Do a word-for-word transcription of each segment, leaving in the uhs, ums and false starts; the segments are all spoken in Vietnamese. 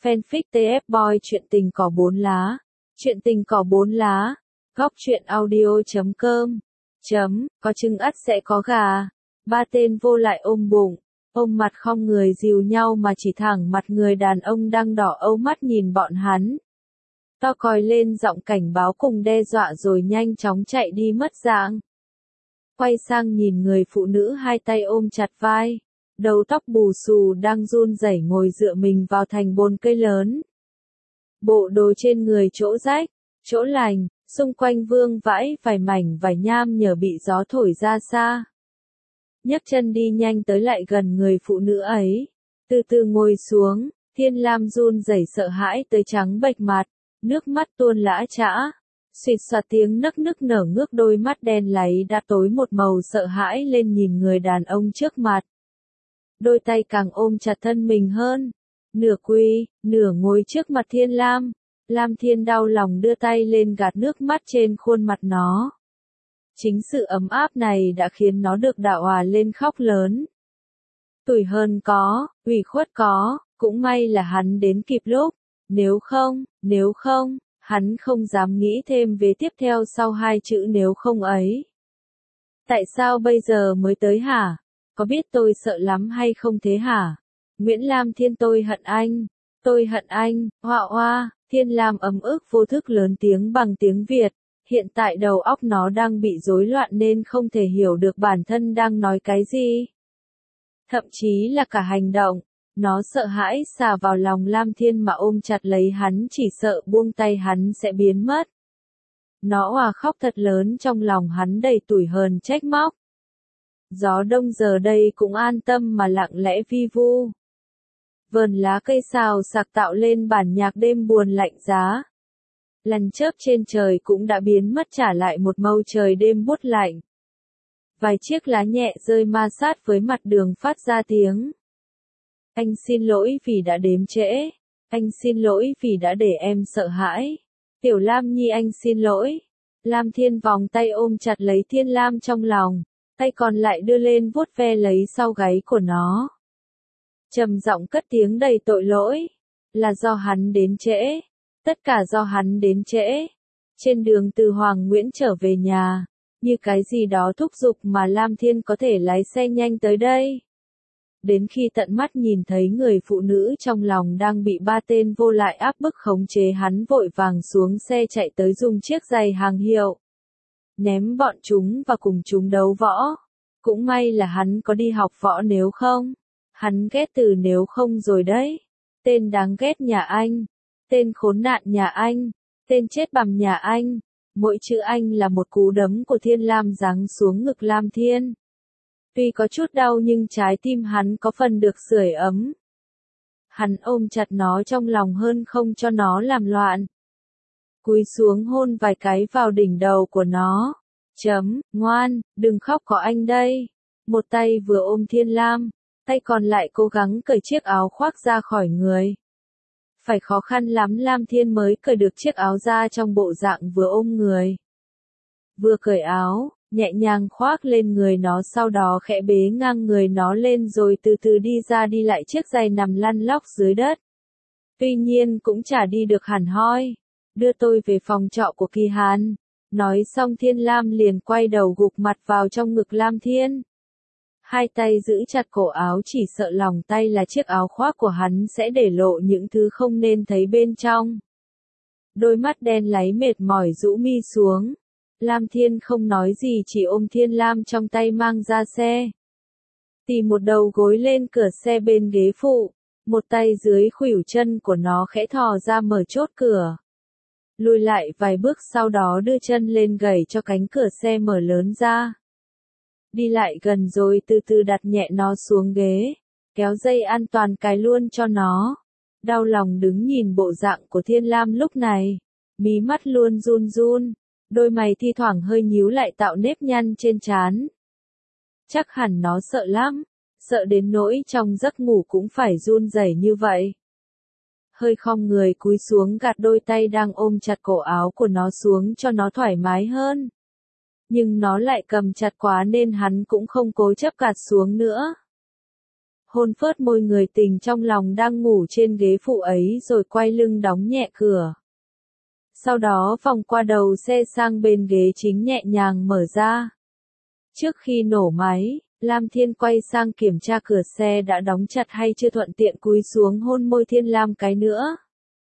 Fanfic tê ép Boy truyện tình cỏ bốn lá. Truyện tình cỏ bốn lá. Góc truyện audio chấm com. Chấm, có trứng ắt sẽ có gà. Ba tên vô lại ôm bụng, ôm mặt không người dìu nhau mà chỉ thẳng mặt người đàn ông đang đỏ âu mắt nhìn bọn hắn. To còi lên giọng cảnh báo cùng đe dọa rồi nhanh chóng chạy đi mất dạng. Quay sang nhìn người phụ nữ hai tay ôm chặt vai, đầu tóc bù xù đang run rẩy ngồi dựa mình vào thành bồn cây lớn. Bộ đồ trên người chỗ rách, chỗ lành, xung quanh vương vãi vài mảnh vải nham nhở bị gió thổi ra xa. Nhấc chân đi nhanh tới lại gần người phụ nữ ấy, từ từ ngồi xuống, Thiên Lam run rẩy sợ hãi tới trắng bệch mặt, nước mắt tuôn lã chã. Xịt xoạt tiếng nức nức nở ngước đôi mắt đen láy đã tối một màu sợ hãi lên nhìn người đàn ông trước mặt. Đôi tay càng ôm chặt thân mình hơn, nửa quỳ, nửa ngồi trước mặt Thiên Lam. Lam Thiên đau lòng đưa tay lên gạt nước mắt trên khuôn mặt nó. Chính sự ấm áp này đã khiến nó được đạo hòa lên khóc lớn. Tủi hờn có, ủy khuất có, cũng may là hắn đến kịp lúc, nếu không, nếu không, hắn không dám nghĩ thêm về tiếp theo sau hai chữ nếu không ấy. Tại sao bây giờ mới tới hả? Có biết tôi sợ lắm hay không thế hả? Nguyễn Lam Thiên tôi hận anh, tôi hận anh, hoa hoa. Thiên Lam ấm ức vô thức lớn tiếng bằng tiếng Việt, hiện tại đầu óc nó đang bị rối loạn nên không thể hiểu được bản thân đang nói cái gì. Thậm chí là cả hành động, nó sợ hãi xà vào lòng Lam Thiên mà ôm chặt lấy hắn chỉ sợ buông tay hắn sẽ biến mất. Nó òa khóc thật lớn trong lòng hắn đầy tủi hờn trách móc. Gió đông giờ đây cũng an tâm mà lặng lẽ vi vu. Vườn lá cây xào xạc tạo lên bản nhạc đêm buồn lạnh giá. Lằn chớp trên trời cũng đã biến mất trả lại một màu trời đêm buốt lạnh. Vài chiếc lá nhẹ rơi ma sát với mặt đường phát ra tiếng. Anh xin lỗi vì đã đếm trễ. Anh xin lỗi vì đã để em sợ hãi. Tiểu Lam Nhi anh xin lỗi. Lam Thiên vòng tay ôm chặt lấy Thiên Lam trong lòng, tay còn lại đưa lên vuốt ve lấy sau gáy của nó. Trầm giọng cất tiếng đầy tội lỗi, là do hắn đến trễ, tất cả do hắn đến trễ. Trên đường từ Hoàng Nguyễn trở về nhà, như cái gì đó thúc giục mà Lam Thiên có thể lái xe nhanh tới đây. Đến khi tận mắt nhìn thấy người phụ nữ trong lòng đang bị ba tên vô lại áp bức khống chế hắn vội vàng xuống xe chạy tới dùng chiếc giày hàng hiệu. Ném bọn chúng và cùng chúng đấu võ. Cũng may là hắn có đi học võ nếu không. Hắn ghét từ nếu không rồi đấy. Tên đáng ghét nhà anh. Tên khốn nạn nhà anh. Tên chết bằm nhà anh. Mỗi chữ anh là một cú đấm của Thiên Lam giáng xuống ngực Lam Thiên. Tuy có chút đau nhưng trái tim hắn có phần được sưởi ấm. Hắn ôm chặt nó trong lòng hơn không cho nó làm loạn. Cúi xuống hôn vài cái vào đỉnh đầu của nó. Chấm, ngoan, đừng khóc có anh đây. Một tay vừa ôm Thiên Lam, tay còn lại cố gắng cởi chiếc áo khoác ra khỏi người. Phải khó khăn lắm Lam Thiên mới cởi được chiếc áo ra trong bộ dạng vừa ôm người. Vừa cởi áo, nhẹ nhàng khoác lên người nó sau đó khẽ bế ngang người nó lên rồi từ từ đi ra đi lại chiếc giày nằm lăn lóc dưới đất. Tuy nhiên cũng chả đi được hẳn hoi. Đưa tôi về phòng trọ của Kỳ Hàn. Nói xong Thiên Lam liền quay đầu gục mặt vào trong ngực Lam Thiên. Hai tay giữ chặt cổ áo chỉ sợ lòng tay là chiếc áo khoác của hắn sẽ để lộ những thứ không nên thấy bên trong. Đôi mắt đen láy mệt mỏi rũ mi xuống. Lam Thiên không nói gì chỉ ôm Thiên Lam trong tay mang ra xe. Tì một đầu gối lên cửa xe bên ghế phụ, một tay dưới khuỷu chân của nó khẽ thò ra mở chốt cửa. Lùi lại vài bước sau đó đưa chân lên gẩy cho cánh cửa xe mở lớn ra. Đi lại gần rồi từ từ đặt nhẹ nó xuống ghế, kéo dây an toàn cài luôn cho nó. Đau lòng đứng nhìn bộ dạng của Thiên Lam lúc này, mí mắt luôn run run, đôi mày thi thoảng hơi nhíu lại tạo nếp nhăn trên trán. Chắc hẳn nó sợ lắm, sợ đến nỗi trong giấc ngủ cũng phải run rẩy như vậy. Hơi khom người cúi xuống gạt đôi tay đang ôm chặt cổ áo của nó xuống cho nó thoải mái hơn. Nhưng nó lại cầm chặt quá nên hắn cũng không cố chấp gạt xuống nữa. hôn phớt môi người tình trong lòng đang ngủ trên ghế phụ ấy rồi quay lưng đóng nhẹ cửa. Sau đó vòng qua đầu xe sang bên ghế chính nhẹ nhàng mở ra. Trước khi nổ máy, Lam Thiên quay sang kiểm tra cửa xe đã đóng chặt hay chưa, thuận tiện cúi xuống hôn môi Thiên Lam cái nữa.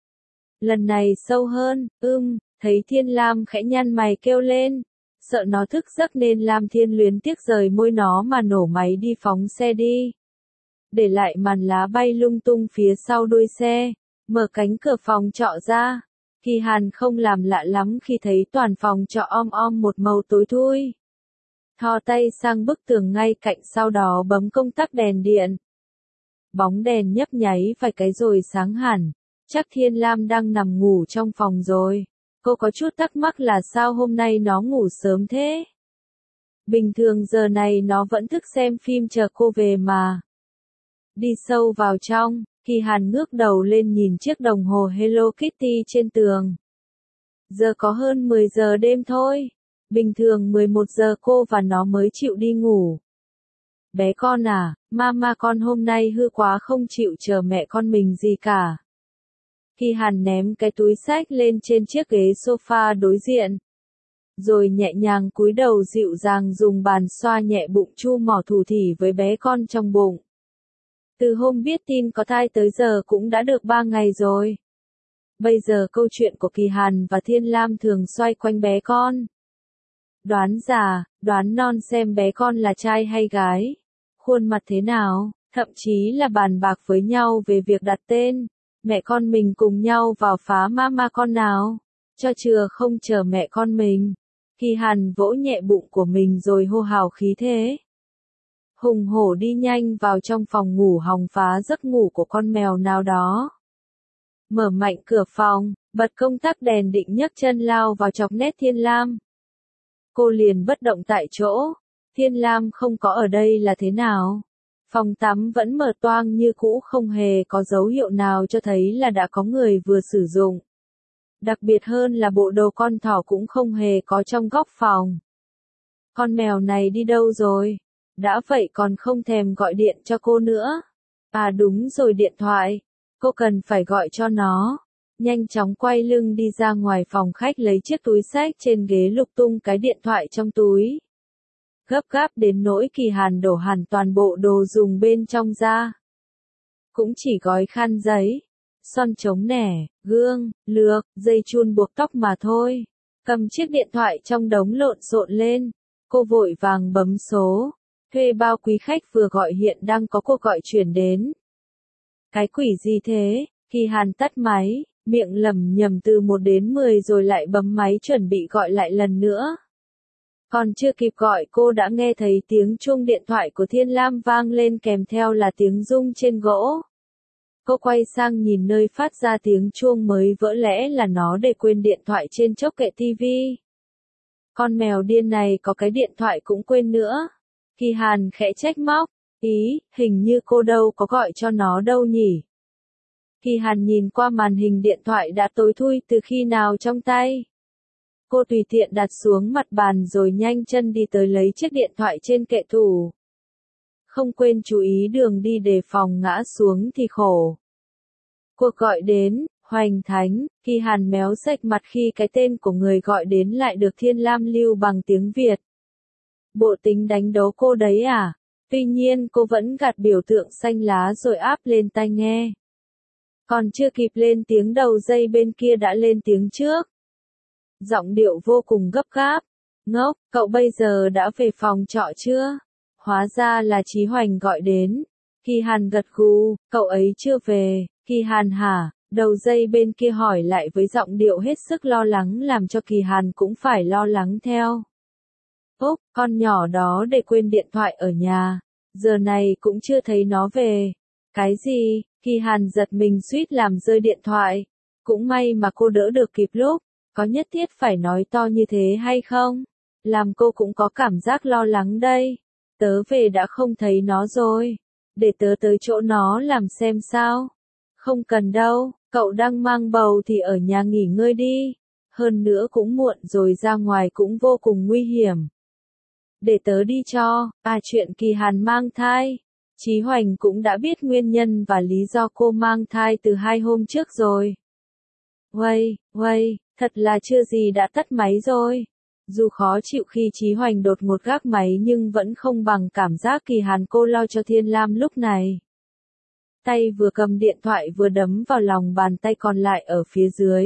Lần này sâu hơn, ưm, thấy Thiên Lam khẽ nhăn mày kêu lên. Sợ nó thức giấc nên Lam Thiên luyến tiếc rời môi nó mà nổ máy đi phóng xe đi. Để lại màn lá bay lung tung phía sau đuôi xe, mở cánh cửa phòng trọ ra. Kỳ Hàn không làm lạ lắm khi thấy toàn phòng trọ om om một màu tối thui. Thò tay sang bức tường ngay cạnh, sau đó bấm công tắc đèn điện. Bóng đèn nhấp nháy vài cái rồi sáng hẳn. Chắc Thiên Lam đang nằm ngủ trong phòng rồi. Cô có chút thắc mắc là sao hôm nay nó ngủ sớm thế. Bình thường giờ này nó vẫn thức xem phim chờ cô về mà. Đi sâu vào trong, Kỳ Hàn ngước đầu lên nhìn chiếc đồng hồ Hello Kitty trên tường. Giờ có hơn mười giờ đêm thôi. Bình thường mười một giờ cô và nó mới chịu đi ngủ. Bé con à, mama con hôm nay hư quá không chịu chờ mẹ con mình gì cả. Kỳ Hàn ném cái túi xách lên trên chiếc ghế sofa đối diện. Rồi nhẹ nhàng cúi đầu dịu dàng dùng bàn xoa nhẹ bụng chu mỏ thủ thỉ với bé con trong bụng. Từ hôm biết tin có thai tới giờ cũng đã được ba ngày rồi. Bây giờ câu chuyện của Kỳ Hàn và Thiên Lam thường xoay quanh bé con. Đoán già, đoán non xem bé con là trai hay gái, khuôn mặt thế nào, thậm chí là bàn bạc với nhau về việc đặt tên. Mẹ con mình cùng nhau vào phá mama con nào, cho chừa không chờ mẹ con mình. Kỳ Hàn vỗ nhẹ bụng của mình rồi hô hào khí thế. Hùng hổ đi nhanh vào trong phòng ngủ hòng phá giấc ngủ của con mèo nào đó. Mở mạnh cửa phòng, bật công tắc đèn định nhấc chân lao vào chọc nét Thiên Lam. Cô liền bất động tại chỗ. Thiên Lam không có ở đây là thế nào? Phòng tắm vẫn mở toang như cũ, không hề có dấu hiệu nào cho thấy là đã có người vừa sử dụng. Đặc biệt hơn là bộ đồ con thỏ cũng không hề có trong góc phòng. Con mèo này đi đâu rồi? Đã vậy còn không thèm gọi điện cho cô nữa. À đúng rồi, điện thoại. Cô cần phải gọi cho nó. Nhanh chóng quay lưng đi ra ngoài phòng khách lấy chiếc túi xách trên ghế lục tung cái điện thoại trong túi. Gấp gáp đến nỗi Kỳ Hàn đổ hẳn toàn bộ đồ dùng bên trong ra. Cũng chỉ gói khăn giấy, son chống nẻ, gương, lược, dây chun buộc tóc mà thôi. Cầm chiếc điện thoại trong đống lộn xộn lên, cô vội vàng bấm số. Thuê bao quý khách vừa gọi hiện đang có cuộc gọi chuyển đến. Cái quỷ gì thế? Kỳ Hàn tắt máy, miệng lẩm nhẩm từ một đến mười rồi lại bấm máy chuẩn bị gọi lại lần nữa. Còn chưa kịp gọi cô đã nghe thấy tiếng chuông điện thoại của Thiên Lam vang lên kèm theo là tiếng rung trên gỗ. Cô quay sang nhìn nơi phát ra tiếng chuông mới vỡ lẽ là nó để quên điện thoại trên chốc kệ tivi. Con mèo điên này có cái điện thoại cũng quên nữa. Kỳ Hàn khẽ trách móc, ý, hình như cô đâu có gọi cho nó đâu nhỉ. Kỳ Hàn nhìn qua màn hình điện thoại đã tối thui từ khi nào trong tay. Cô tùy tiện đặt xuống mặt bàn rồi nhanh chân đi tới lấy chiếc điện thoại trên kệ tủ. Không quên chú ý đường đi đề phòng ngã xuống thì khổ. Cuộc gọi đến, Hoành Thánh. Kỳ Hàn méo sạch mặt khi cái tên của người gọi đến lại được Thiên Lam lưu bằng tiếng Việt. Bộ tính đánh đố cô đấy à? Tuy nhiên cô vẫn gạt biểu tượng xanh lá rồi áp lên tai nghe. Còn chưa kịp lên tiếng đầu dây bên kia đã lên tiếng trước. Giọng điệu vô cùng gấp gáp. Ngốc, cậu bây giờ đã về phòng trọ chưa? Hóa ra là Chí Hoành gọi đến. Kỳ Hàn gật gù, cậu ấy chưa về. Kỳ Hàn hả? Đầu dây bên kia hỏi lại với giọng điệu hết sức lo lắng làm cho Kỳ Hàn cũng phải lo lắng theo. Úc, con nhỏ đó để quên điện thoại ở nhà. Giờ này cũng chưa thấy nó về. Cái gì? Kỳ Hàn giật mình suýt làm rơi điện thoại. Cũng may mà cô đỡ được kịp lúc. Có nhất thiết phải nói to như thế hay không? Làm cô cũng có cảm giác lo lắng đây. Tớ về đã không thấy nó rồi. Để tớ tới chỗ nó làm xem sao. Không cần đâu, cậu đang mang bầu thì ở nhà nghỉ ngơi đi. Hơn nữa cũng muộn rồi, ra ngoài cũng vô cùng nguy hiểm. Để tớ đi cho. À, chuyện Kỳ Hàn mang thai. Chí Hoành cũng đã biết nguyên nhân và lý do cô mang thai từ hai hôm trước rồi. Uây, uây, thật là chưa gì đã tắt máy rồi. Dù khó chịu khi Chí Hoành đột ngột gác máy nhưng vẫn không bằng cảm giác Kỳ Hàn cô lo cho Thiên Lam lúc này. Tay vừa cầm điện thoại vừa đấm vào lòng bàn tay còn lại ở phía dưới.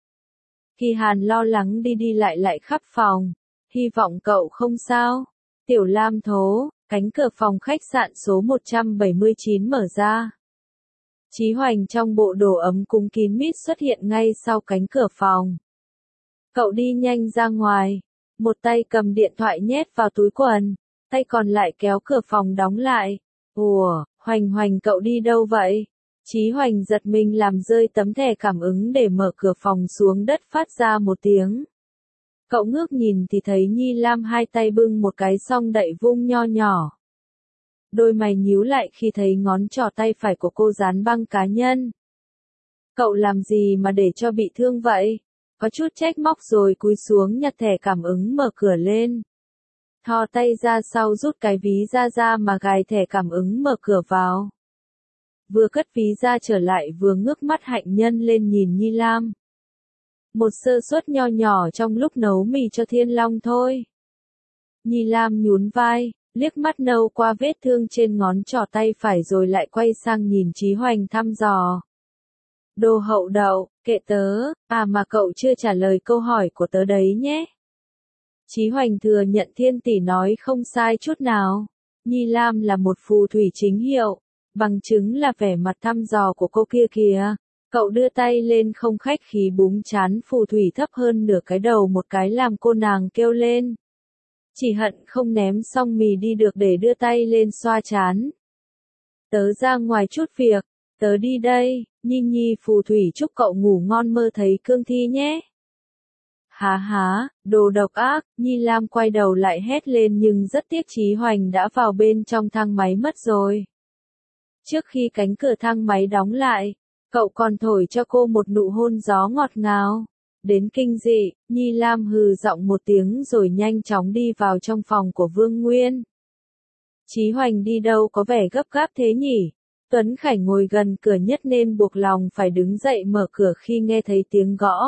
Kỳ Hàn lo lắng đi đi lại lại khắp phòng. Hy vọng cậu không sao. Tiểu Lam thố, cánh cửa phòng khách sạn số một trăm bảy mươi chín mở ra. Chí Hoành trong bộ đồ ấm cúng kín mít xuất hiện ngay sau cánh cửa phòng. Cậu đi nhanh ra ngoài, một tay cầm điện thoại nhét vào túi quần, tay còn lại kéo cửa phòng đóng lại. Ủa, Hoành Hoành cậu đi đâu vậy? Chí Hoành giật mình làm rơi tấm thẻ cảm ứng để mở cửa phòng xuống đất phát ra một tiếng. Cậu ngước nhìn thì thấy Nhi Lam hai tay bưng một cái song đậy vung nho nhỏ. Đôi mày nhíu lại khi thấy ngón trỏ tay phải của cô dán băng cá nhân. Cậu làm gì mà để cho bị thương vậy? Có chút trách móc rồi cúi xuống nhặt thẻ cảm ứng mở cửa lên. Thò tay ra sau rút cái ví ra ra mà gài thẻ cảm ứng mở cửa vào. Vừa cất ví ra trở lại vừa ngước mắt hạnh nhân lên nhìn Nhi Lam. Một sơ suất nho nhỏ trong lúc nấu mì cho Thiên Long thôi. Nhi Lam nhún vai, liếc mắt nâu qua vết thương trên ngón trỏ tay phải rồi lại quay sang nhìn Chí Hoành thăm dò. Đồ hậu đậu, kệ tớ, à mà cậu chưa trả lời câu hỏi của tớ đấy nhé. Chí Hoành thừa nhận Thiên tỷ nói không sai chút nào. Nhi Lam là một phù thủy chính hiệu, bằng chứng là vẻ mặt thăm dò của cô kia kìa. Cậu đưa tay lên không khách khí búng trán phù thủy thấp hơn nửa cái đầu một cái làm cô nàng kêu lên. Chỉ hận không ném xong mì đi được để đưa tay lên xoa trán. Tớ ra ngoài chút việc, tớ đi đây, Nhi Nhi phù thủy chúc cậu ngủ ngon mơ thấy cương thi nhé. Há há, đồ độc ác, Nhi Lam quay đầu lại hét lên nhưng rất tiếc Chí Hoành đã vào bên trong thang máy mất rồi. Trước khi cánh cửa thang máy đóng lại, cậu còn thổi cho cô một nụ hôn gió ngọt ngào. Đến kinh dị, Nhi Lam hừ giọng một tiếng rồi nhanh chóng đi vào trong phòng của Vương Nguyên. Chí Hoành đi đâu có vẻ gấp gáp thế nhỉ? Tuấn Khải ngồi gần cửa nhất nên buộc lòng phải đứng dậy mở cửa khi nghe thấy tiếng gõ.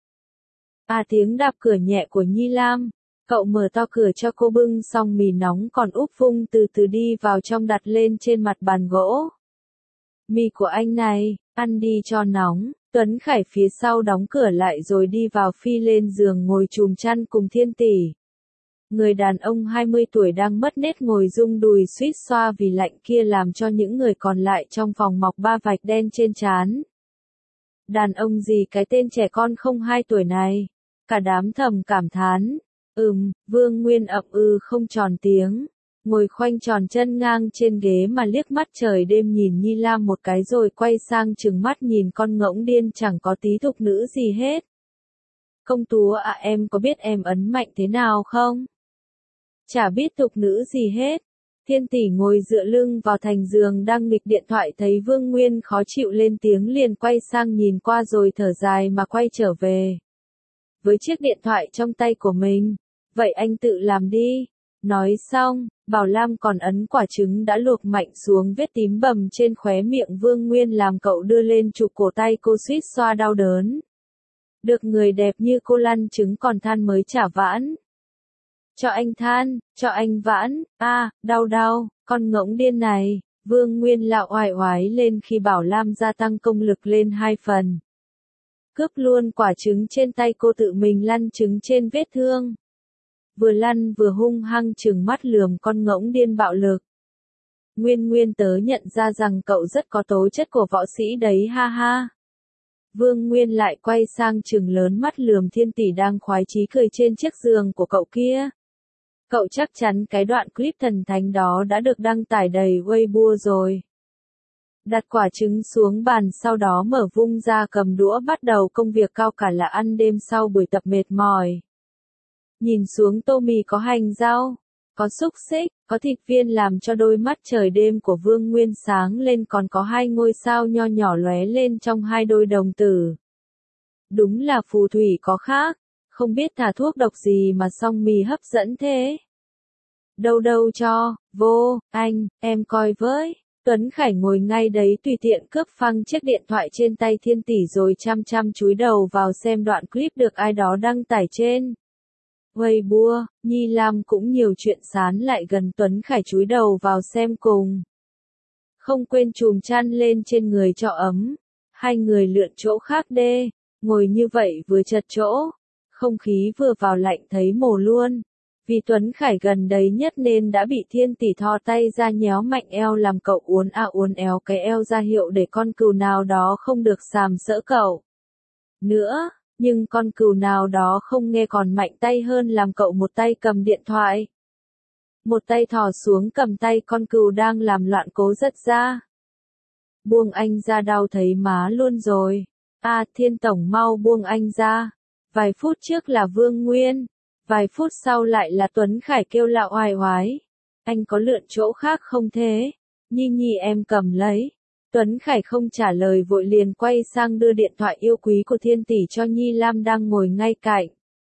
À tiếng đạp cửa nhẹ của Nhi Lam. Cậu mở to cửa cho cô bưng xong mì nóng còn úp vung từ từ đi vào trong đặt lên trên mặt bàn gỗ. Mì của anh này, ăn đi cho nóng. Tuấn Khải phía sau đóng cửa lại rồi đi vào phi lên giường ngồi chùm chăn cùng Thiên tỷ. Người đàn ông hai mươi tuổi đang mất nết ngồi rung đùi suýt xoa vì lạnh kia làm cho những người còn lại trong phòng mọc ba vạch đen trên trán. Đàn ông gì cái tên trẻ con không hai tuổi này? Cả đám thầm cảm thán. Ừm, Vương Nguyên ậm ừ không tròn tiếng. Ngồi khoanh tròn chân ngang trên ghế mà liếc mắt trời đêm nhìn Nhi Lam một cái rồi quay sang trừng mắt nhìn con ngỗng điên chẳng có tí thục nữ gì hết. Công chúa à em có biết em ấn mạnh thế nào không? Chả biết thục nữ gì hết. Thiên tỷ ngồi dựa lưng vào thành giường đang nghịch điện thoại thấy Vương Nguyên khó chịu lên tiếng liền quay sang nhìn qua rồi thở dài mà quay trở về. Với chiếc điện thoại trong tay của mình. Vậy anh tự làm đi. Nói xong, Bảo Lam còn ấn quả trứng đã luộc mạnh xuống vết tím bầm trên khóe miệng Vương Nguyên làm cậu đưa lên chụp cổ tay cô suýt xoa đau đớn. Được người đẹp như cô lăn trứng còn than mới chả vãn. Cho anh than, cho anh vãn, a à, đau đau, con ngỗng điên này, Vương Nguyên lạo oải oái lên khi Bảo Lam gia tăng công lực lên hai phần. Cướp luôn quả trứng trên tay cô tự mình lăn trứng trên vết thương. Vừa lăn vừa hung hăng trừng mắt lườm con ngỗng điên bạo lực. Nguyên Nguyên tớ nhận ra rằng cậu rất có tố chất của võ sĩ đấy ha ha. Vương Nguyên lại quay sang trừng lớn mắt lườm Thiên tỷ đang khoái chí cười trên chiếc giường của cậu kia. Cậu chắc chắn cái đoạn clip thần thánh đó đã được đăng tải đầy Weibo rồi. Đặt quả trứng xuống bàn sau đó mở vung ra cầm đũa bắt đầu công việc cao cả là ăn đêm sau buổi tập mệt mỏi. Nhìn xuống tô mì có hành rau, có xúc xích, có thịt viên làm cho đôi mắt trời đêm của Vương Nguyên sáng lên còn có hai ngôi sao nho nhỏ lóe lên trong hai đôi đồng tử. Đúng là phù thủy có khác, không biết thả thuốc độc gì mà song mì hấp dẫn thế. Đâu đâu cho, vô, anh, em coi với. Tuấn Khải ngồi ngay đấy tùy tiện cướp phăng chiếc điện thoại trên tay Thiên Tỷ rồi chăm chăm chúi đầu vào xem đoạn clip được ai đó đăng tải trên Weibo. Nhi Lam cũng nhiều chuyện sán lại gần Tuấn Khải chúi đầu vào xem cùng. Không quên chùm chăn lên trên người cho ấm. Hai người lượn chỗ khác đê, ngồi như vậy vừa chật chỗ. Không khí vừa vào lạnh thấy mồ luôn. Vì Tuấn Khải gần đấy nhất nên đã bị Thiên Tỷ thò tay ra nhéo mạnh eo làm cậu uốn à uốn éo cái eo ra hiệu để con cừu nào đó không được sàm sỡ cậu nữa, nhưng con cừu nào đó không nghe còn mạnh tay hơn làm cậu một tay cầm điện thoại. Một tay thò xuống cầm tay con cừu đang làm loạn cố giật ra. Buông anh ra đau thấy má luôn rồi. À Thiên Tổng mau buông anh ra. Vài phút trước là Vương Nguyên. Vài phút sau lại là Tuấn Khải kêu lạo oai oái. Anh có lượn chỗ khác không thế? Nhi Nhi em cầm lấy. Tuấn Khải không trả lời vội liền quay sang đưa điện thoại yêu quý của Thiên Tỷ cho Nhi Lam đang ngồi ngay cạnh.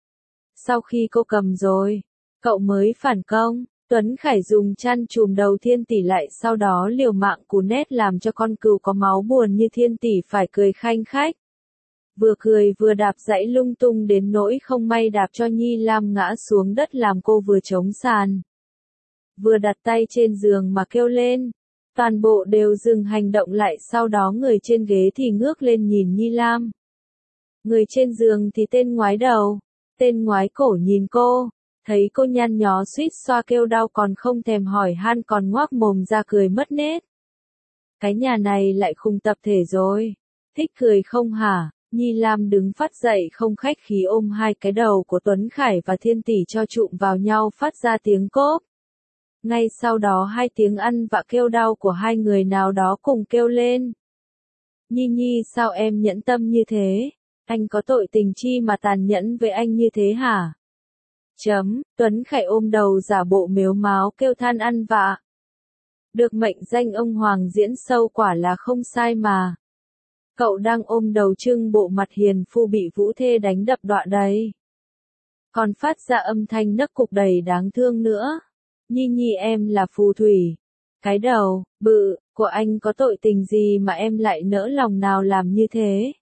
Sau khi cô cầm rồi, cậu mới phản công. Tuấn Khải dùng chăn chùm đầu Thiên Tỷ lại sau đó liều mạng cú nét làm cho con cừu có máu buồn như Thiên Tỷ phải cười khanh khách. Vừa cười vừa đạp dãy lung tung đến nỗi không may đạp cho Nhi Lam ngã xuống đất làm cô vừa chống sàn. Vừa đặt tay trên giường mà kêu lên. Toàn bộ đều dừng hành động lại sau đó người trên ghế thì ngước lên nhìn Nhi Lam. Người trên giường thì tên ngoái đầu, tên ngoái cổ nhìn cô. Thấy cô nhăn nhó suýt xoa kêu đau còn không thèm hỏi han còn ngoác mồm ra cười mất nết. Cái nhà này lại khùng tập thể rồi. Thích cười không hả? Nhi Lam đứng phát dậy không khách khí ôm hai cái đầu của Tuấn Khải và Thiên Tỷ cho trụm vào nhau phát ra tiếng cốp. Ngay sau đó hai tiếng ăn vạ kêu đau của hai người nào đó cùng kêu lên. Nhi Nhi sao em nhẫn tâm như thế? Anh có tội tình chi mà tàn nhẫn với anh như thế hả? Chấm, Tuấn Khải ôm đầu giả bộ mếu máo kêu than ăn vạ. Được mệnh danh ông Hoàng diễn sâu quả là không sai mà. Cậu đang ôm đầu trưng bộ mặt hiền phu bị Vũ Thê đánh đập đọa đấy. Còn phát ra âm thanh nấc cục đầy đáng thương nữa. Nhi Nhi em là phù thủy. Cái đầu, bự, của anh có tội tình gì mà em lại nỡ lòng nào làm như thế?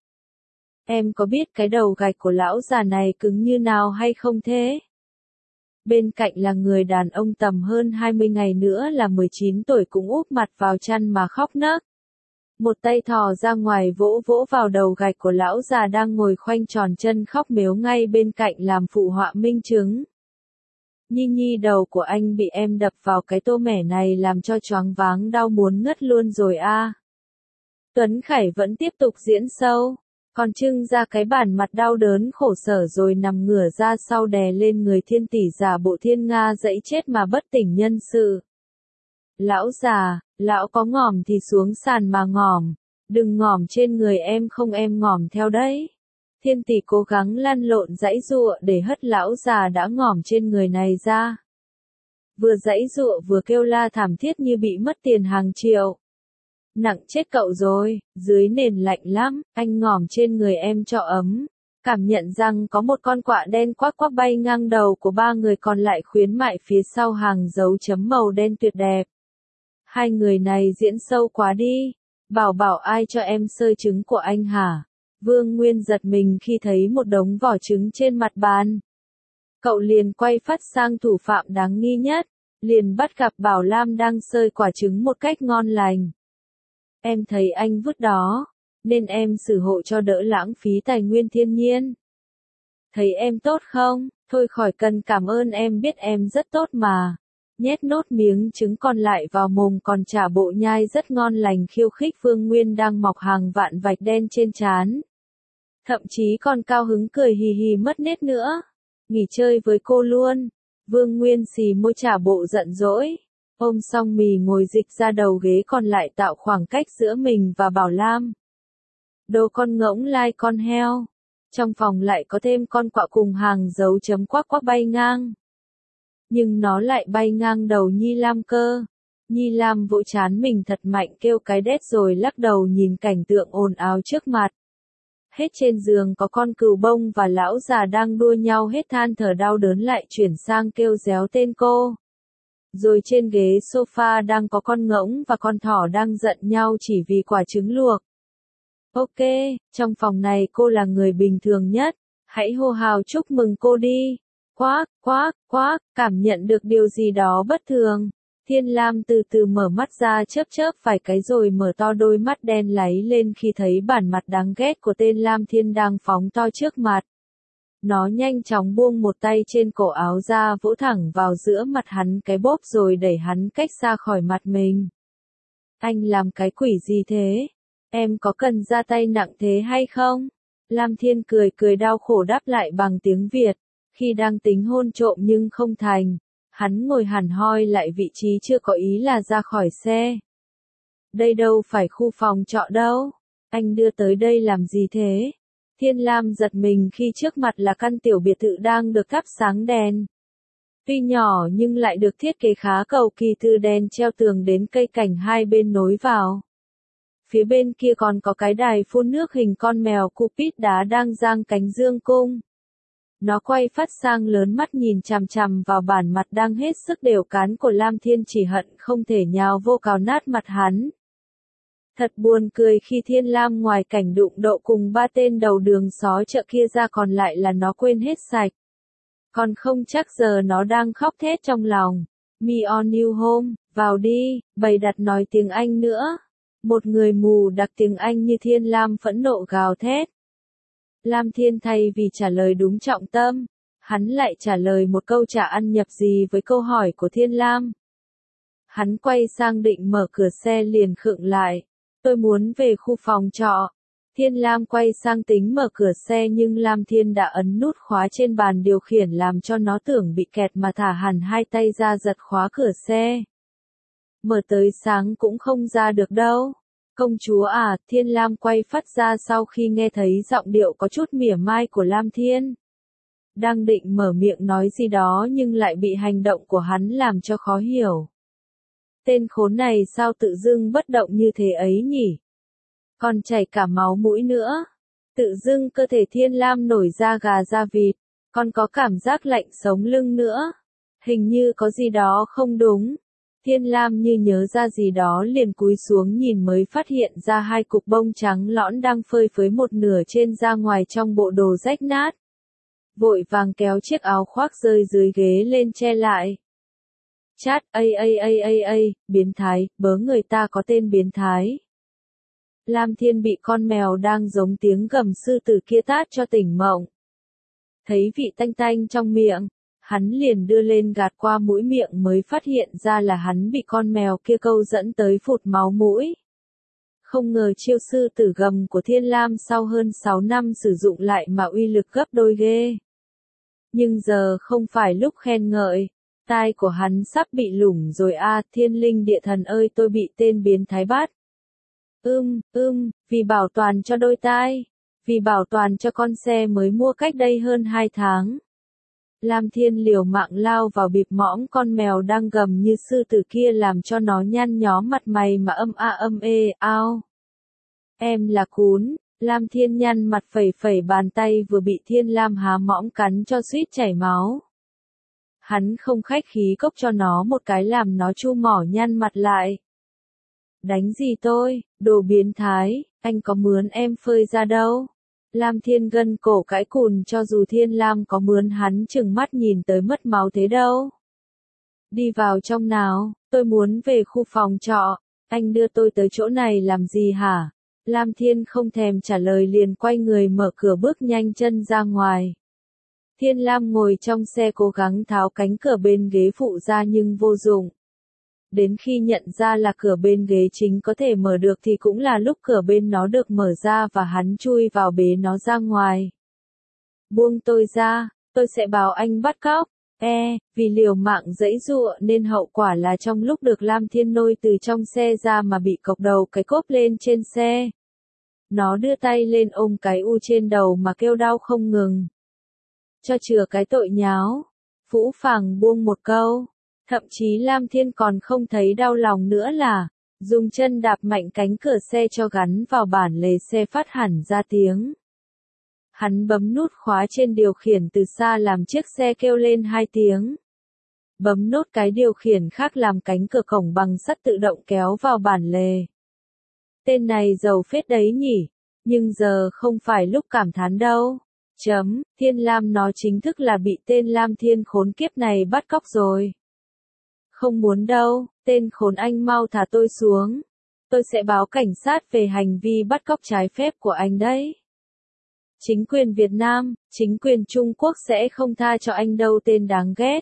Em có biết cái đầu gạch của lão già này cứng như nào hay không thế? Bên cạnh là người đàn ông tầm hơn hai mươi ngày nữa là mười chín tuổi cũng úp mặt vào chăn mà khóc nấc. Một tay thò ra ngoài vỗ vỗ vào đầu gạch của lão già đang ngồi khoanh tròn chân khóc mếu ngay bên cạnh làm phụ họa minh chứng. Nhi Nhi đầu của anh bị em đập vào cái tô mẻ này làm cho choáng váng đau muốn ngất luôn rồi a. À. Tuấn Khải vẫn tiếp tục diễn sâu, còn trưng ra cái bản mặt đau đớn khổ sở rồi nằm ngửa ra sau đè lên người Thiên Tỷ giả bộ thiên nga dẫy chết mà bất tỉnh nhân sự. Lão già, lão có ngỏm thì xuống sàn mà ngỏm, đừng ngỏm trên người em không em ngỏm theo đấy. Thiên Tỷ cố gắng lăn lộn giãy giụa để hất lão già đã ngỏm trên người này ra. Vừa giãy giụa vừa kêu la thảm thiết như bị mất tiền hàng triệu. Nặng chết cậu rồi, dưới nền lạnh lắm, anh ngỏm trên người em cho ấm. Cảm nhận rằng có một con quạ đen quắc quắc bay ngang đầu của ba người còn lại khuyến mại phía sau hàng dấu chấm màu đen tuyệt đẹp. Hai người này diễn sâu quá đi. Bảo bảo ai cho em sơi trứng của anh hả? Vương Nguyên giật mình khi thấy một đống vỏ trứng trên mặt bàn. Cậu liền quay phát sang thủ phạm đáng nghi nhất, liền bắt gặp Bảo Lam đang sơi quả trứng một cách ngon lành. Em thấy anh vứt đó, nên em xử hộ cho đỡ lãng phí tài nguyên thiên nhiên. Thấy em tốt không? Thôi khỏi cần cảm ơn em biết em rất tốt mà. Nhét nốt miếng trứng còn lại vào mồm còn trả bộ nhai rất ngon lành khiêu khích Vương Nguyên đang mọc hàng vạn vạch đen trên trán. Thậm chí còn cao hứng cười hì hì mất nết nữa. Nghỉ chơi với cô luôn. Vương Nguyên xì môi trả bộ giận dỗi. Ôm xong mì ngồi dịch ra đầu ghế còn lại tạo khoảng cách giữa mình và Bảo Lam. Đồ con ngỗng lai con heo. Trong phòng lại có thêm con quạ cùng hàng dấu chấm quắc quắc bay ngang. Nhưng nó lại bay ngang đầu Nhi Lam cơ. Nhi Lam vỗ chán mình thật mạnh kêu cái đét rồi lắc đầu nhìn cảnh tượng ồn ào trước mặt. Hết trên giường có con cừu bông và lão già đang đua nhau hết than thở đau đớn lại chuyển sang kêu réo tên cô. Rồi trên ghế sofa đang có con ngỗng và con thỏ đang giận nhau chỉ vì quả trứng luộc. Ok, trong phòng này cô là người bình thường nhất. Hãy hô hào chúc mừng cô đi. Quác, quác, quác, cảm nhận được điều gì đó bất thường. Thiên Lam từ từ mở mắt ra chớp chớp vài cái rồi mở to đôi mắt đen láy lên khi thấy bản mặt đáng ghét của tên Lam Thiên đang phóng to trước mặt. Nó nhanh chóng buông một tay trên cổ áo ra vỗ thẳng vào giữa mặt hắn cái bóp rồi đẩy hắn cách xa khỏi mặt mình. Anh làm cái quỷ gì thế? Em có cần ra tay nặng thế hay không? Lam Thiên cười cười đau khổ đáp lại bằng tiếng Việt. Khi đang tính hôn trộm nhưng không thành, hắn ngồi hẳn hoi lại vị trí chưa có ý là ra khỏi xe. Đây đâu phải khu phòng trọ đâu. Anh đưa tới đây làm gì thế? Thiên Lam giật mình khi trước mặt là căn tiểu biệt thự đang được thắp sáng đèn. Tuy nhỏ nhưng lại được thiết kế khá cầu kỳ, từ đèn treo tường đến cây cảnh hai bên nối vào. Phía bên kia còn có cái đài phun nước hình con mèo Cupid đá đang giang cánh dương cung. Nó quay phát sang lớn mắt nhìn chằm chằm vào bản mặt đang hết sức đều cán của Lam Thiên, chỉ hận không thể nhào vô cào nát mặt hắn. Thật buồn cười khi Thiên Lam ngoài cảnh đụng độ cùng ba tên đầu đường xó chợ kia ra còn lại là nó quên hết sạch. Còn không chắc giờ nó đang khóc thét trong lòng. Me on you home, vào đi, bày đặt nói tiếng Anh nữa. Một người mù đặc tiếng Anh như Thiên Lam phẫn nộ gào thét. Lam Thiên thay vì trả lời đúng trọng tâm, hắn lại trả lời một câu chả ăn nhập gì với câu hỏi của Thiên Lam. Hắn quay sang định mở cửa xe liền khựng lại. Tôi muốn về khu phòng trọ. Thiên Lam quay sang tính mở cửa xe nhưng Lam Thiên đã ấn nút khóa trên bàn điều khiển làm cho nó tưởng bị kẹt mà thả hẳn hai tay ra giật khóa cửa xe. Mở tới sáng cũng không ra được đâu. Công chúa à, Thiên Lam quay phát ra sau khi nghe thấy giọng điệu có chút mỉa mai của Lam Thiên. Đang định mở miệng nói gì đó nhưng lại bị hành động của hắn làm cho khó hiểu. Tên khốn này sao tự dưng bất động như thế ấy nhỉ? Còn chảy cả máu mũi nữa. Tự dưng cơ thể Thiên Lam nổi da gà da vịt. Còn có cảm giác lạnh sống lưng nữa. Hình như có gì đó không đúng. Thiên Lam như nhớ ra gì đó liền cúi xuống nhìn mới phát hiện ra hai cục bông trắng lõn đang phơi phới một nửa trên ra ngoài trong bộ đồ rách nát. Vội vàng kéo chiếc áo khoác rơi dưới ghế lên che lại. Chát, ây ây ây ây ây, biến thái, bớ người ta có tên biến thái. Lam Thiên bị con mèo đang giống tiếng gầm sư tử kia tát cho tỉnh mộng. Thấy vị tanh tanh trong miệng, hắn liền đưa lên gạt qua mũi miệng mới phát hiện ra là hắn bị con mèo kia câu dẫn tới phụt máu mũi. Không ngờ chiêu sư tử gầm của Thiên Lam sau hơn sáu năm sử dụng lại mà uy lực gấp đôi ghê. Nhưng giờ không phải lúc khen ngợi. Tai của hắn sắp bị lủng rồi a, à, Thiên Linh địa thần ơi, tôi bị tên biến thái bắt. Ưm, ưm, vì bảo toàn cho đôi tai. Vì bảo toàn cho con xe mới mua cách đây hơn hai tháng. Lam Thiên liều mạng lao vào bịp mõm con mèo đang gầm như sư tử kia làm cho nó nhăn nhó mặt mày mà âm a âm ê, ao. Em là cún. Lam Thiên nhăn mặt phẩy phẩy bàn tay vừa bị Thiên Lam há mõm cắn cho suýt chảy máu. Hắn không khách khí cốc cho nó một cái làm nó chu mỏ nhăn mặt lại. Đánh gì tôi, đồ biến thái, anh có mướn em phơi ra đâu. Lam Thiên gân cổ cãi cùn cho dù Thiên Lam có mướn hắn chừng mắt nhìn tới mất máu thế đâu. Đi vào trong nào, tôi muốn về khu phòng trọ, anh đưa tôi tới chỗ này làm gì hả? Lam Thiên không thèm trả lời liền quay người mở cửa bước nhanh chân ra ngoài. Thiên Lam ngồi trong xe cố gắng tháo cánh cửa bên ghế phụ ra nhưng vô dụng. Đến khi nhận ra là cửa bên ghế chính có thể mở được thì cũng là lúc cửa bên nó được mở ra và hắn chui vào bế nó ra ngoài. Buông tôi ra, tôi sẽ bảo anh bắt cóc. E, vì liều mạng giãy giụa nên hậu quả là trong lúc được Lam Thiên lôi từ trong xe ra mà bị cộc đầu cái cốp lên trên xe. Nó đưa tay lên ôm cái u trên đầu mà kêu đau không ngừng. Cho chừa cái tội nháo. Phũ phàng buông một câu. Thậm chí Lam Thiên còn không thấy đau lòng nữa là, dùng chân đạp mạnh cánh cửa xe cho gắn vào bản lề xe phát hẳn ra tiếng. Hắn bấm nút khóa trên điều khiển từ xa làm chiếc xe kêu lên hai tiếng. bấm nốt cái điều khiển khác làm cánh cửa cổng bằng sắt tự động kéo vào bản lề. Tên này giàu phết đấy nhỉ, nhưng giờ không phải lúc cảm thán đâu. Chấm, Thiên Lam nó chính thức là bị tên Lam Thiên khốn kiếp này bắt cóc rồi. Không muốn đâu, tên khốn anh mau thả tôi xuống. Tôi sẽ báo cảnh sát về hành vi bắt cóc trái phép của anh đấy. Chính quyền Việt Nam, chính quyền Trung Quốc sẽ không tha cho anh đâu tên đáng ghét.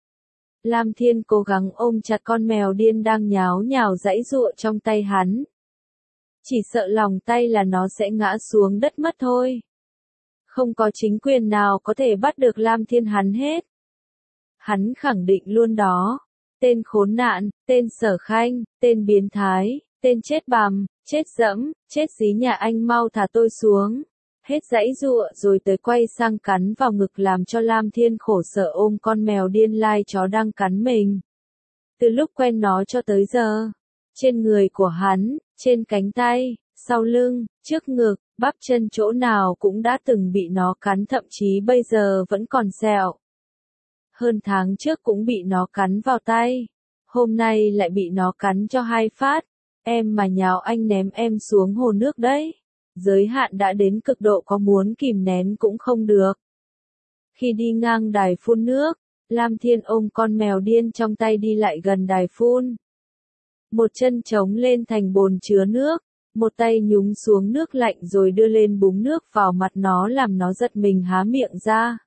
Lam Thiên cố gắng ôm chặt con mèo điên đang nháo nhào giãy giụa trong tay hắn. Chỉ sợ lòng tay là nó sẽ ngã xuống đất mất thôi. Không có chính quyền nào có thể bắt được Lam Thiên hắn hết. Hắn khẳng định luôn đó. Tên khốn nạn, tên sở khanh, tên biến thái, tên chết bằm, chết dẫm, chết dí nhà anh mau thả tôi xuống. Hết giãy giụa rồi tới quay sang cắn vào ngực làm cho Lam Thiên khổ sở ôm con mèo điên lai chó đang cắn mình. Từ lúc quen nó cho tới giờ, trên người của hắn, trên cánh tay, sau lưng, trước ngực, bắp chân chỗ nào cũng đã từng bị nó cắn, thậm chí bây giờ vẫn còn sẹo. Hơn tháng trước cũng bị nó cắn vào tay, hôm nay lại bị nó cắn cho hai phát. Em mà nháo anh ném em xuống hồ nước đấy. Giới hạn đã đến cực độ, có muốn kìm nén cũng không được. Khi đi ngang đài phun nước, Lam Thiên ôm con mèo điên trong tay đi lại gần đài phun. Một chân chống lên thành bồn chứa nước, một tay nhúng xuống nước lạnh rồi đưa lên búng nước vào mặt nó làm nó giật mình há miệng ra.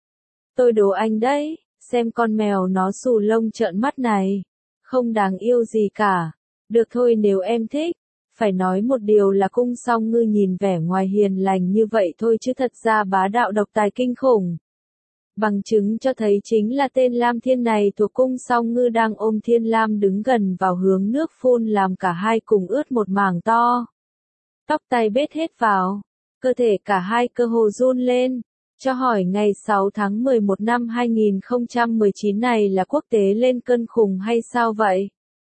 Tôi đố anh đấy, xem con mèo nó xù lông trợn mắt này. Không đáng yêu gì cả. Được thôi nếu em thích. Phải nói một điều là Cung Song Ngư nhìn vẻ ngoài hiền lành như vậy thôi chứ thật ra bá đạo độc tài kinh khủng. Bằng chứng cho thấy chính là tên Lam Thiên này thuộc Cung Song Ngư đang ôm Thiên Lam đứng gần vào hướng nước phun làm cả hai cùng ướt một mảng to. Tóc tai bết hết vào, cơ thể cả hai cơ hồ run lên. Cho hỏi ngày sáu tháng mười một năm hai nghìn không trăm mười chín này là quốc tế lên cơn khùng hay sao vậy?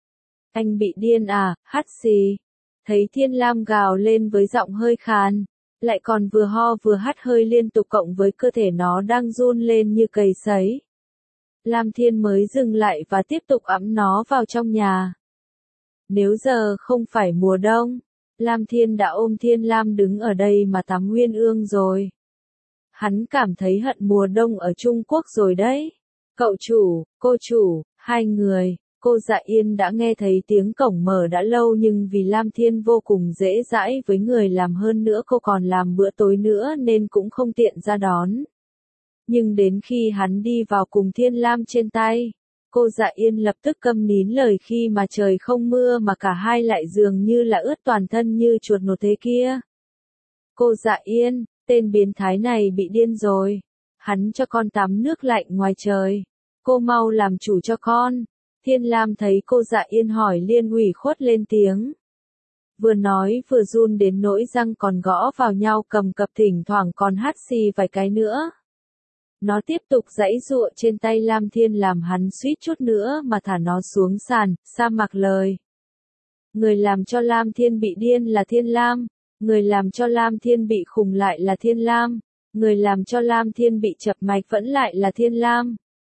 Anh bị điên à, hắt xì. Thấy Thiên Lam gào lên với giọng hơi khàn, lại còn vừa ho vừa hắt hơi liên tục cộng với cơ thể nó đang run lên như cầy sấy. Lam Thiên mới dừng lại và tiếp tục ẵm nó vào trong nhà. Nếu giờ không phải mùa đông, Lam Thiên đã ôm Thiên Lam đứng ở đây mà tắm nguyên ương rồi. Hắn cảm thấy hận mùa đông ở Trung Quốc rồi đấy. Cậu chủ, cô chủ, hai người. Cô Dạ Yên đã nghe thấy tiếng cổng mở đã lâu nhưng vì Lam Thiên vô cùng dễ dãi với người làm hơn nữa cô còn làm bữa tối nữa nên cũng không tiện ra đón. Nhưng đến khi hắn đi vào cùng Thiên Lam trên tay, cô Dạ Yên lập tức câm nín lời khi mà trời không mưa mà cả hai lại dường như là ướt toàn thân như chuột nột thế kia. Cô Dạ Yên, tên biến thái này bị điên rồi. Hắn cho con tắm nước lạnh ngoài trời. Cô mau làm chủ cho con. Thiên Lam thấy cô Dạ Yên hỏi liên ủy khuất lên tiếng. Vừa nói vừa run đến nỗi răng còn gõ vào nhau cầm cập thỉnh thoảng còn hắt xì vài cái nữa. Nó tiếp tục giãy giụa trên tay Lam Thiên làm hắn suýt chút nữa mà thả nó xuống sàn, sa mặc lời. Người làm cho Lam Thiên bị điên là Thiên Lam, người làm cho Lam Thiên bị khùng lại là Thiên Lam, người làm cho Lam Thiên bị chập mạch vẫn lại là Thiên Lam.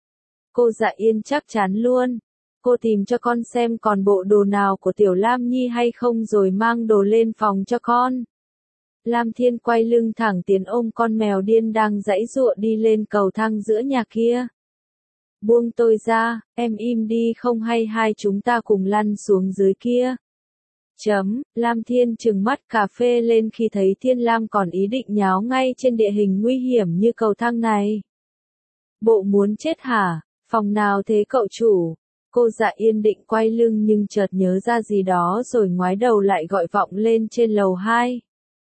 Cô Dạ Yên chắc chắn luôn. Cô tìm cho con xem còn bộ đồ nào của Tiểu Lam Nhi hay không rồi mang đồ lên phòng cho con. Lam Thiên quay lưng thẳng tiến ôm con mèo điên đang giãy giụa đi lên cầu thang giữa nhà kia. Buông tôi ra, em im đi không hay hai chúng ta cùng lăn xuống dưới kia. Chấm, Lam Thiên trừng mắt cà phê lên khi thấy Thiên Lam còn ý định nháo ngay trên địa hình nguy hiểm như cầu thang này. Bộ muốn chết hả? Phòng nào thế cậu chủ? Cô Dạ Yên định quay lưng nhưng chợt nhớ ra gì đó rồi ngoái đầu lại gọi vọng lên trên lầu hai.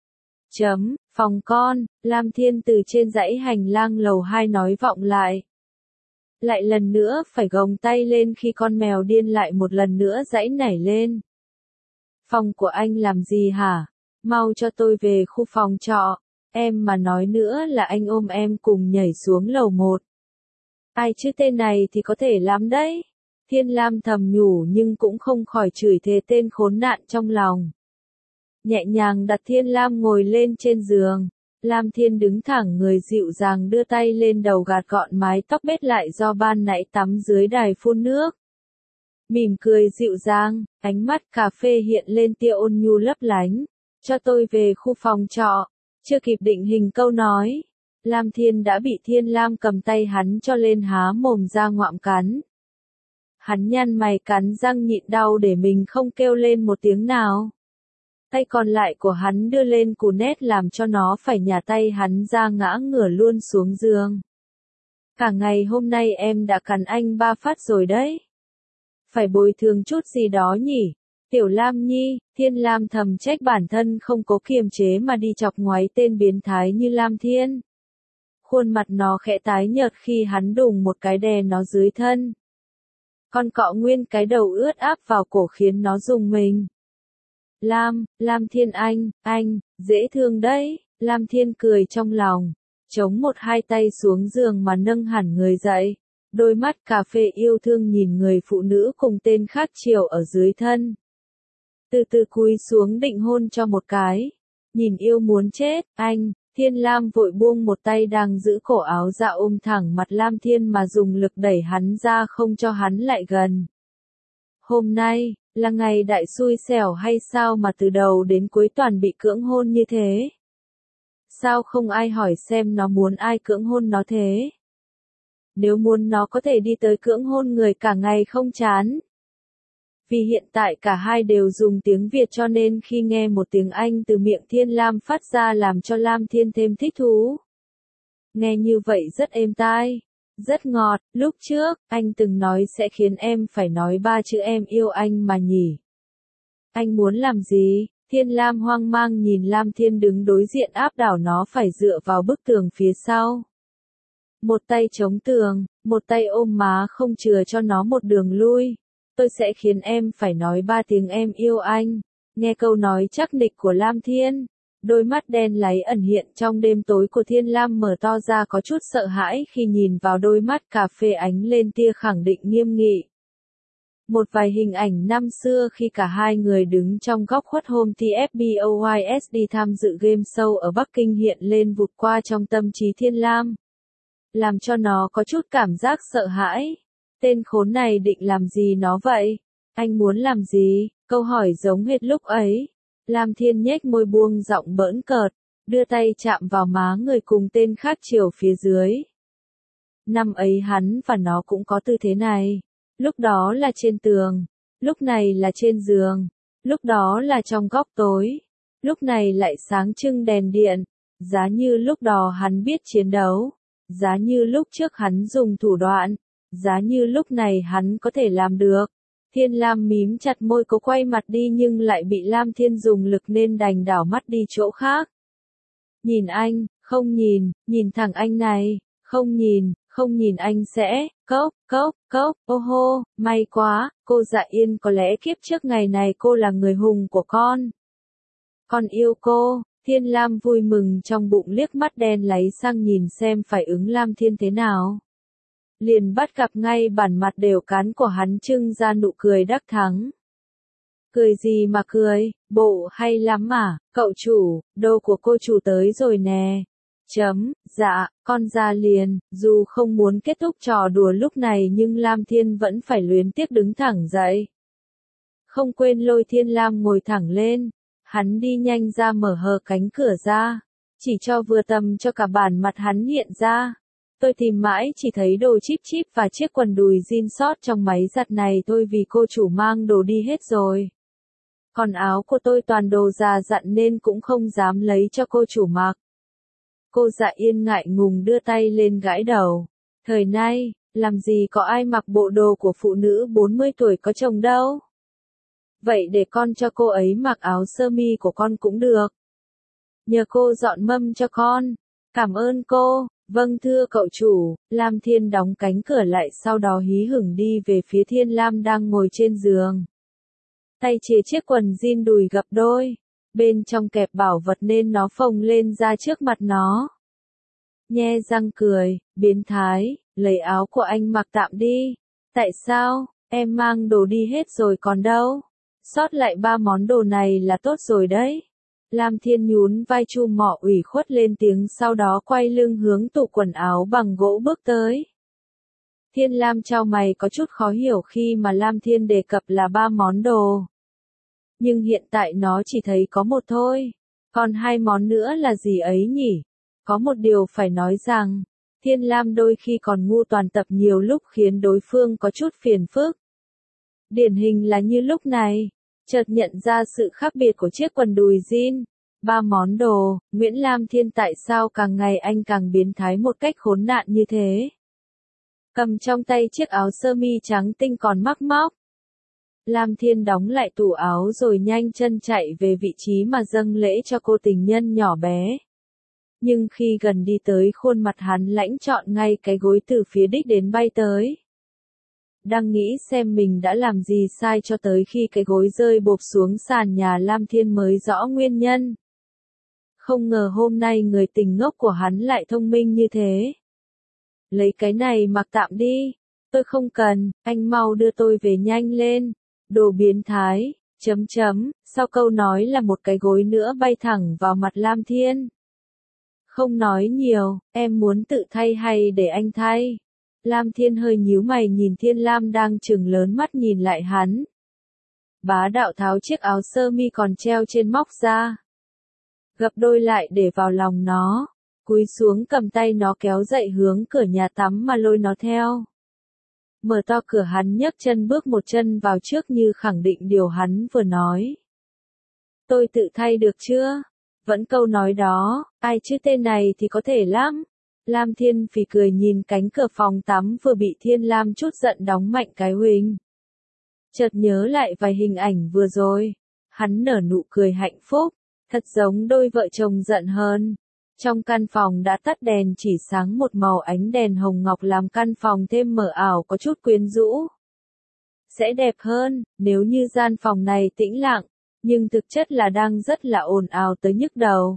Chấm, phòng con, Lam Thiên từ trên dãy hành lang lầu hai nói vọng lại. Lại lần nữa phải gồng tay lên khi con mèo điên lại một lần nữa giãy nảy lên. Phòng của anh làm gì hả? Mau cho tôi về khu phòng trọ. Em mà nói nữa là anh ôm em cùng nhảy xuống lầu một. Ai chứ tên này thì có thể lắm đấy. Thiên Lam thầm nhủ nhưng cũng không khỏi chửi thề tên khốn nạn trong lòng. Nhẹ nhàng đặt Thiên Lam ngồi lên trên giường. Lam Thiên đứng thẳng người dịu dàng đưa tay lên đầu gạt gọn mái tóc bết lại do ban nãy tắm dưới đài phun nước. Mỉm cười dịu dàng, ánh mắt cà phê hiện lên tia ôn nhu lấp lánh. Cho tôi về khu phòng trọ. Chưa kịp định hình câu nói, Lam Thiên đã bị Thiên Lam cầm tay hắn cho lên há mồm ra ngoạm cắn. Hắn nhăn mày cắn răng nhịn đau để mình không kêu lên một tiếng nào. Tay còn lại của hắn đưa lên cù nét làm cho nó phải nhả tay hắn ra ngã ngửa luôn xuống giường. Cả ngày hôm nay em đã cắn anh ba phát rồi đấy. Phải bồi thường chút gì đó nhỉ? Tiểu Lam Nhi, Thiên Lam thầm trách bản thân không có kiềm chế mà đi chọc ngoáy tên biến thái như Lam Thiên. Khuôn mặt nó khẽ tái nhợt khi hắn đùng một cái đè nó dưới thân. Con cọ nguyên cái đầu ướt áp vào cổ khiến nó rùng mình. Lam, Lam Thiên anh, anh, dễ thương đấy, Lam Thiên cười trong lòng, chống một hai tay xuống giường mà nâng hẳn người dậy. Đôi mắt cà phê yêu thương nhìn người phụ nữ cùng tên khác chiều ở dưới thân. Từ từ cúi xuống định hôn cho một cái. Nhìn yêu muốn chết, anh, Thiên Lam vội buông một tay đang giữ cổ áo ra ôm thẳng mặt Lam Thiên mà dùng lực đẩy hắn ra không cho hắn lại gần. Hôm nay, là ngày đại xui xẻo hay sao mà từ đầu đến cuối toàn bị cưỡng hôn như thế? Sao không ai hỏi xem nó muốn ai cưỡng hôn nó thế? Nếu muốn nó có thể đi tới cưỡng hôn người cả ngày không chán. Vì hiện tại cả hai đều dùng tiếng Việt cho nên khi nghe một tiếng Anh từ miệng Thiên Lam phát ra làm cho Lam Thiên thêm thích thú. Nghe như vậy rất êm tai, rất ngọt, lúc trước, anh từng nói sẽ khiến em phải nói ba chữ em yêu anh mà nhỉ. Anh muốn làm gì? Thiên Lam hoang mang nhìn Lam Thiên đứng đối diện áp đảo nó phải dựa vào bức tường phía sau. Một tay chống tường, một tay ôm má không chừa cho nó một đường lui. Tôi sẽ khiến em phải nói ba tiếng em yêu anh. Nghe câu nói chắc nịch của Lam Thiên, đôi mắt đen láy ẩn hiện trong đêm tối của Thiên Lam mở to ra có chút sợ hãi khi nhìn vào đôi mắt cà phê ánh lên tia khẳng định nghiêm nghị. Một vài hình ảnh năm xưa khi cả hai người đứng trong góc khuất hôm T F B O Y S đi tham dự game show ở Bắc Kinh hiện lên vụt qua trong tâm trí Thiên Lam. Làm cho nó có chút cảm giác sợ hãi. Tên khốn này định làm gì nó vậy? Anh muốn làm gì? Câu hỏi giống hệt lúc ấy. Lam Thiên nhếch môi buông giọng bỡn cợt, đưa tay chạm vào má người cùng tên khác chiều phía dưới. Năm ấy hắn và nó cũng có tư thế này. Lúc đó là trên tường, lúc này là trên giường, lúc đó là trong góc tối, lúc này lại sáng trưng đèn điện. Giá như lúc đó hắn biết chiến đấu, giá như lúc trước hắn dùng thủ đoạn, giá như lúc này hắn có thể làm được. Thiên Lam mím chặt môi cố quay mặt đi nhưng lại bị Lam Thiên dùng lực nên đành đảo mắt đi chỗ khác. Nhìn anh, không nhìn, nhìn thẳng anh này, không nhìn, không nhìn anh sẽ, cốc, cốc, cốc, ô hô, may quá, cô Dạ Yên có lẽ kiếp trước ngày này cô là người hùng của con. Con yêu cô, Thiên Lam vui mừng trong bụng liếc mắt đen láy sang nhìn xem phải ứng Lam Thiên thế nào. Liền bắt gặp ngay bản mặt đều cán của hắn trưng ra nụ cười đắc thắng. Cười gì mà cười, bộ hay lắm mà, cậu chủ, đồ của cô chủ tới rồi nè. Chấm, dạ, con ra liền, dù không muốn kết thúc trò đùa lúc này nhưng Lam Thiên vẫn phải luyến tiếc đứng thẳng dậy. Không quên lôi Thiên Lam ngồi thẳng lên, hắn đi nhanh ra mở hờ cánh cửa ra, chỉ cho vừa tầm cho cả bản mặt hắn hiện ra. Tôi tìm mãi chỉ thấy đồ chip chip và chiếc quần đùi jean short trong máy giặt này thôi vì cô chủ mang đồ đi hết rồi. Còn áo của tôi toàn đồ già dặn nên cũng không dám lấy cho cô chủ mặc. Cô Dạ Yên ngại ngùng đưa tay lên gãi đầu. Thời nay, làm gì có ai mặc bộ đồ của phụ nữ bốn mươi tuổi có chồng đâu. Vậy để con cho cô ấy mặc áo sơ mi của con cũng được. Nhờ cô dọn mâm cho con. Cảm ơn cô. Vâng thưa cậu chủ. Lam Thiên đóng cánh cửa lại sau đó hí hửng đi về phía Thiên Lam đang ngồi trên giường. Tay chìa chiếc quần jean đùi gập đôi. Bên trong kẹp bảo vật nên nó phồng lên ra trước mặt nó. Nhe răng cười, biến thái, lấy áo của anh mặc tạm đi. Tại sao, em mang đồ đi hết rồi còn đâu? Sót lại ba món đồ này là tốt rồi đấy. Lam Thiên nhún vai Chu Mọ ủy khuất lên tiếng sau đó quay lưng hướng tủ quần áo bằng gỗ bước tới. Thiên Lam chau mày có chút khó hiểu khi mà Lam Thiên đề cập là ba món đồ. Nhưng hiện tại nó chỉ thấy có một thôi. Còn hai món nữa là gì ấy nhỉ? Có một điều phải nói rằng, Thiên Lam đôi khi còn ngu toàn tập nhiều lúc khiến đối phương có chút phiền phức. Điển hình là như lúc này, chợt nhận ra sự khác biệt của chiếc quần đùi jean. Ba món đồ, Nguyễn Lam Thiên tại sao càng ngày anh càng biến thái một cách khốn nạn như thế? Cầm trong tay chiếc áo sơ mi trắng tinh còn mắc móc. Lam Thiên đóng lại tủ áo rồi nhanh chân chạy về vị trí mà dâng lễ cho cô tình nhân nhỏ bé. Nhưng khi gần đi tới khuôn mặt hắn lãnh trọn ngay cái gối từ phía đích đến bay tới. Đang nghĩ xem mình đã làm gì sai cho tới khi cái gối rơi bộp xuống sàn nhà Lam Thiên mới rõ nguyên nhân. Không ngờ hôm nay người tình ngốc của hắn lại thông minh như thế. Lấy cái này mặc tạm đi. Tôi không cần, anh mau đưa tôi về nhanh lên. Đồ biến thái, chấm chấm, sau câu nói là một cái gối nữa bay thẳng vào mặt Lam Thiên. Không nói nhiều, em muốn tự thay hay để anh thay? Lam Thiên hơi nhíu mày nhìn Thiên Lam đang trừng lớn mắt nhìn lại hắn. Bá đạo tháo chiếc áo sơ mi còn treo trên móc ra. Gập đôi lại để vào lòng nó. Cúi xuống cầm tay nó kéo dậy hướng cửa nhà tắm mà lôi nó theo. Mở to cửa hắn nhấc chân bước một chân vào trước như khẳng định điều hắn vừa nói. Tôi tự thay được chưa? Vẫn câu nói đó, ai chứ tên này thì có thể lắm. Lam Thiên phì cười nhìn cánh cửa phòng tắm vừa bị Thiên Lam chút giận đóng mạnh cái huỳnh. Chợt nhớ lại vài hình ảnh vừa rồi. Hắn nở nụ cười hạnh phúc, thật giống đôi vợ chồng giận hơn. Trong căn phòng đã tắt đèn chỉ sáng một màu ánh đèn hồng ngọc làm căn phòng thêm mờ ảo có chút quyến rũ. Sẽ đẹp hơn, nếu như gian phòng này tĩnh lặng, nhưng thực chất là đang rất là ồn ào tới nhức đầu.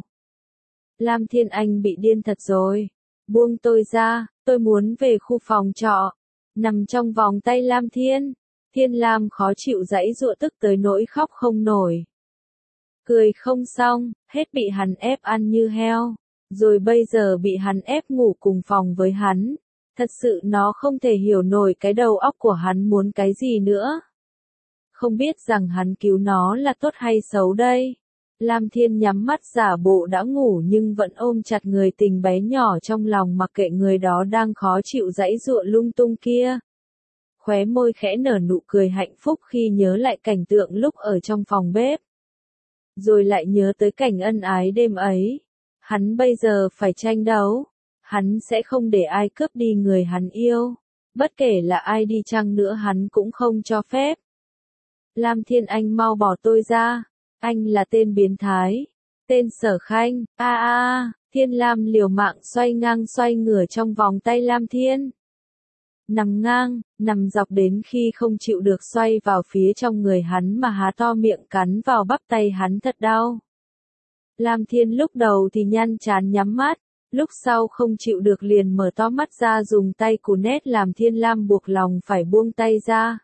Lam Thiên Anh bị điên thật rồi. Buông tôi ra, tôi muốn về khu phòng trọ. Nằm trong vòng tay Lam Thiên. Thiên Lam khó chịu giãy giụa tức tới nỗi khóc không nổi. Cười không xong, hết bị hắn ép ăn như heo. Rồi bây giờ bị hắn ép ngủ cùng phòng với hắn. Thật sự nó không thể hiểu nổi cái đầu óc của hắn muốn cái gì nữa. Không biết rằng hắn cứu nó là tốt hay xấu đây. Lam Thiên nhắm mắt giả bộ đã ngủ nhưng vẫn ôm chặt người tình bé nhỏ trong lòng mặc kệ người đó đang khó chịu giãy giụa lung tung kia. Khóe môi khẽ nở nụ cười hạnh phúc khi nhớ lại cảnh tượng lúc ở trong phòng bếp. Rồi lại nhớ tới cảnh ân ái đêm ấy. Hắn bây giờ phải tranh đấu. Hắn sẽ không để ai cướp đi người hắn yêu. Bất kể là ai đi chăng nữa hắn cũng không cho phép. Lam Thiên Anh mau bỏ tôi ra. Anh là tên biến thái. Tên Sở Khanh. A a a, Thiên Lam liều mạng xoay ngang xoay ngửa trong vòng tay Lam Thiên. Nằm ngang, nằm dọc đến khi không chịu được xoay vào phía trong người hắn mà há to miệng cắn vào bắp tay hắn thật đau. Lam Thiên lúc đầu thì nhăn chán nhắm mắt, lúc sau không chịu được liền mở to mắt ra dùng tay cù nét làm Thiên Lam buộc lòng phải buông tay ra.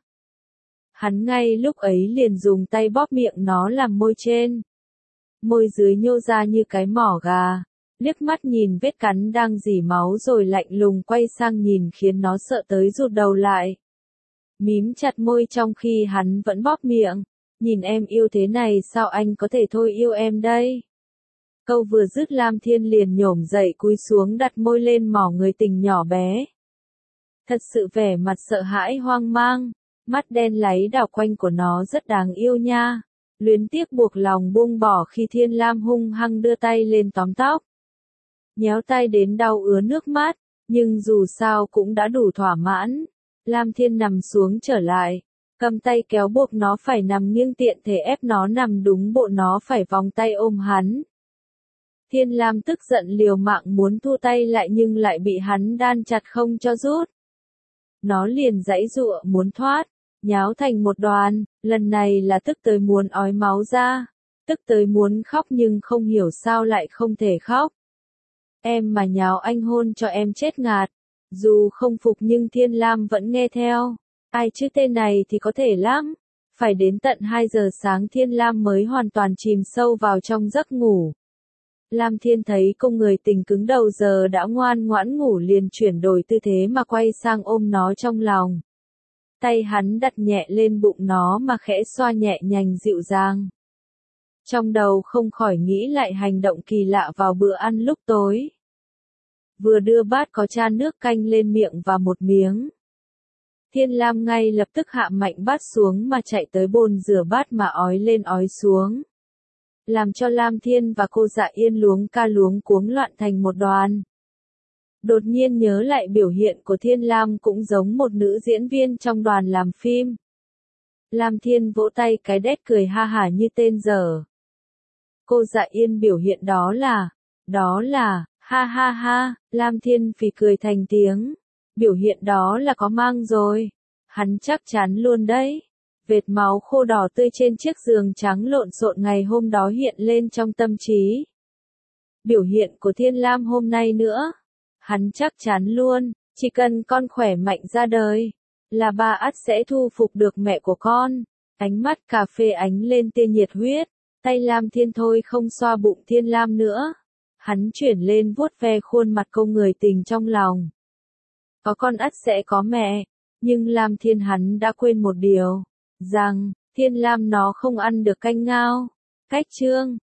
Hắn ngay lúc ấy liền dùng tay bóp miệng nó làm môi trên. Môi dưới nhô ra như cái mỏ gà, liếc mắt nhìn vết cắn đang rỉ máu rồi lạnh lùng quay sang nhìn khiến nó sợ tới rụt đầu lại. Mím chặt môi trong khi hắn vẫn bóp miệng, nhìn em yêu thế này sao anh có thể thôi yêu em đây. Câu vừa dứt Lam Thiên liền nhổm dậy cúi xuống đặt môi lên mỏ người tình nhỏ bé. Thật sự vẻ mặt sợ hãi hoang mang, mắt đen láy đảo quanh của nó rất đáng yêu nha. Luyến tiếc buộc lòng buông bỏ khi Thiên Lam hung hăng đưa tay lên tóm tóc. Nhéo tay đến đau ứa nước mắt, nhưng dù sao cũng đã đủ thỏa mãn. Lam Thiên nằm xuống trở lại, cầm tay kéo buộc nó phải nằm nghiêng tiện thể ép nó nằm đúng bộ nó phải vòng tay ôm hắn. Thiên Lam tức giận liều mạng muốn thu tay lại nhưng lại bị hắn đan chặt không cho rút. Nó liền giãy giụa muốn thoát, nháo thành một đoàn, lần này là tức tới muốn ói máu ra, tức tới muốn khóc nhưng không hiểu sao lại không thể khóc. Em mà nháo anh hôn cho em chết ngạt. Dù không phục nhưng Thiên Lam vẫn nghe theo. Ai chứ tên này thì có thể lắm. Phải đến tận hai giờ sáng Thiên Lam mới hoàn toàn chìm sâu vào trong giấc ngủ. Lam Thiên thấy cô người tình cứng đầu giờ đã ngoan ngoãn ngủ liền chuyển đổi tư thế mà quay sang ôm nó trong lòng. Tay hắn đặt nhẹ lên bụng nó mà khẽ xoa nhẹ nhàng dịu dàng. Trong đầu không khỏi nghĩ lại hành động kỳ lạ vào bữa ăn lúc tối. Vừa đưa bát có chan nước canh lên miệng và một miếng. Thiên Lam ngay lập tức hạ mạnh bát xuống mà chạy tới bồn rửa bát mà ói lên ói xuống. Làm cho Lam Thiên và cô Dạ Yên luống ca luống cuống loạn thành một đoàn. Đột nhiên nhớ lại biểu hiện của Thiên Lam cũng giống một nữ diễn viên trong đoàn làm phim. Lam Thiên vỗ tay cái đét cười ha hả như tên dở. Cô Dạ Yên biểu hiện đó là, đó là, ha ha ha, Lam Thiên phì cười thành tiếng. Biểu hiện đó là có mang rồi. Hắn chắc chắn luôn đấy. Vệt máu khô đỏ tươi trên chiếc giường trắng lộn xộn ngày hôm đó hiện lên trong tâm trí. Biểu hiện của Thiên Lam hôm nay nữa. Hắn chắc chắn luôn, chỉ cần con khỏe mạnh ra đời, là ba ắt sẽ thu phục được mẹ của con. Ánh mắt cà phê ánh lên tia nhiệt huyết, tay Lam Thiên thôi không xoa bụng Thiên Lam nữa. Hắn chuyển lên vuốt ve khuôn mặt cô người tình trong lòng. Có con ắt sẽ có mẹ, nhưng Lam Thiên hắn đã quên một điều, rằng, Thiên Lam nó không ăn được canh ngao. Cách chương